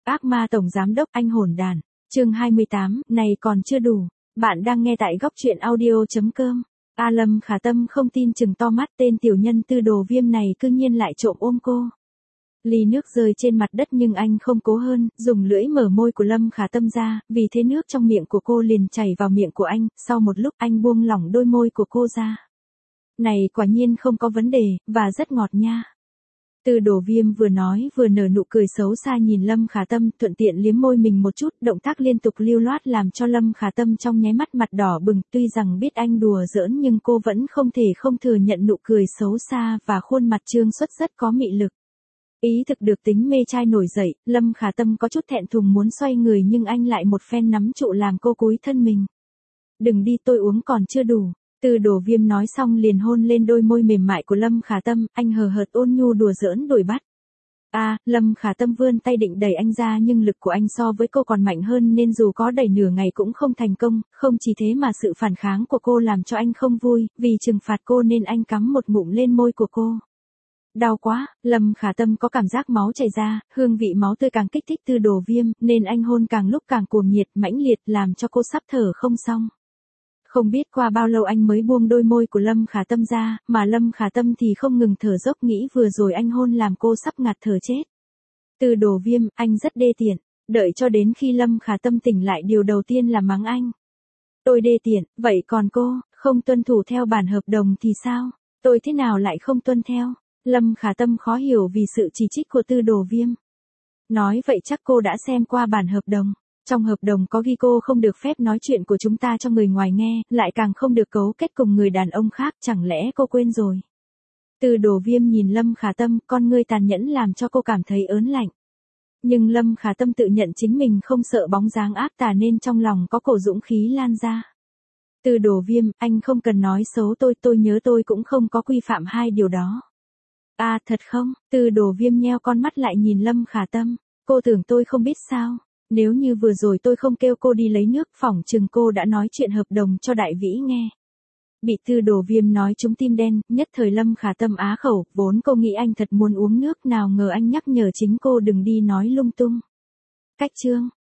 Ác ma tổng giám đốc anh hồn đàn. Chương 28, này còn chưa đủ. Bạn đang nghe tại góc truyện audio.com. Lâm Khả Tâm không tin chừng to mắt, tên tiểu nhân Tư Đồ Viêm này cư nhiên lại trộm ôm cô. Ly nước rơi trên mặt đất nhưng anh không cố hơn, dùng lưỡi mở môi của Lâm Khả Tâm ra, vì thế nước trong miệng của cô liền chảy vào miệng của anh, sau một lúc anh buông lỏng đôi môi của cô ra. Này quả nhiên không có vấn đề, và rất ngọt nha. Tư Đồ Viêm vừa nói vừa nở nụ cười xấu xa nhìn Lâm Khả Tâm, thuận tiện liếm môi mình một chút, động tác liên tục lưu loát làm cho Lâm Khả Tâm trong nháy mắt mặt đỏ bừng, tuy rằng biết anh đùa giỡn nhưng cô vẫn không thể không thừa nhận nụ cười xấu xa và khuôn mặt trương xuất rất có mị lực. Ý thực được tính mê trai nổi dậy, Lâm Khả Tâm có chút thẹn thùng muốn xoay người nhưng anh lại một phen nắm trụ làm cô cúi thân mình. Đừng đi, tôi uống còn chưa đủ. Tư Đồ Viêm nói xong liền hôn lên đôi môi mềm mại của Lâm Khả Tâm, anh hờ hợt ôn nhu đùa giỡn đuổi bắt. Lâm Khả Tâm vươn tay định đẩy anh ra nhưng lực của anh so với cô còn mạnh hơn nên dù có đẩy nửa ngày cũng không thành công, không chỉ thế mà sự phản kháng của cô làm cho anh không vui, vì trừng phạt cô nên anh cắm một ngụm lên môi của cô. Đau quá, Lâm Khả Tâm có cảm giác máu chảy ra, hương vị máu tươi càng kích thích Tư Đồ Viêm, nên anh hôn càng lúc càng cuồng nhiệt, mãnh liệt làm cho cô sắp thở không xong. Không biết qua bao lâu anh mới buông đôi môi của Lâm Khả Tâm ra, mà Lâm Khả Tâm thì không ngừng thở dốc, nghĩ vừa rồi anh hôn làm cô sắp ngạt thở chết. Tư Đồ Viêm, anh rất đê tiện, đợi cho đến khi Lâm Khả Tâm tỉnh lại điều đầu tiên là mắng anh. Tôi đê tiện, vậy còn cô, không tuân thủ theo bản hợp đồng thì sao? Tôi thế nào lại không tuân theo? Lâm Khả Tâm khó hiểu vì sự chỉ trích của Tư Đồ Viêm. Nói vậy chắc cô đã xem qua bản hợp đồng. Trong hợp đồng có ghi cô không được phép nói chuyện của chúng ta cho người ngoài nghe, lại càng không được cấu kết cùng người đàn ông khác, chẳng lẽ cô quên rồi? Tư Đồ Viêm nhìn Lâm Khả Tâm, con ngươi tàn nhẫn làm cho cô cảm thấy ớn lạnh. Nhưng Lâm Khả Tâm tự nhận chính mình không sợ bóng dáng ác tà nên trong lòng có cổ dũng khí lan ra. Tư Đồ Viêm, anh không cần nói xấu tôi nhớ tôi cũng không có quy phạm hai điều đó. Thật không? Tư Đồ Viêm nheo con mắt lại nhìn Lâm Khả Tâm, cô tưởng tôi không biết sao? Nếu như vừa rồi tôi không kêu cô đi lấy nước, phỏng chừng cô đã nói chuyện hợp đồng cho Đại Vĩ nghe. Bị Tư Đồ Viêm nói trúng tim đen, nhất thời Lâm Khả Tâm á khẩu, vốn cô nghĩ anh thật muốn uống nước, nào ngờ anh nhắc nhở chính cô đừng đi nói lung tung. Cách chương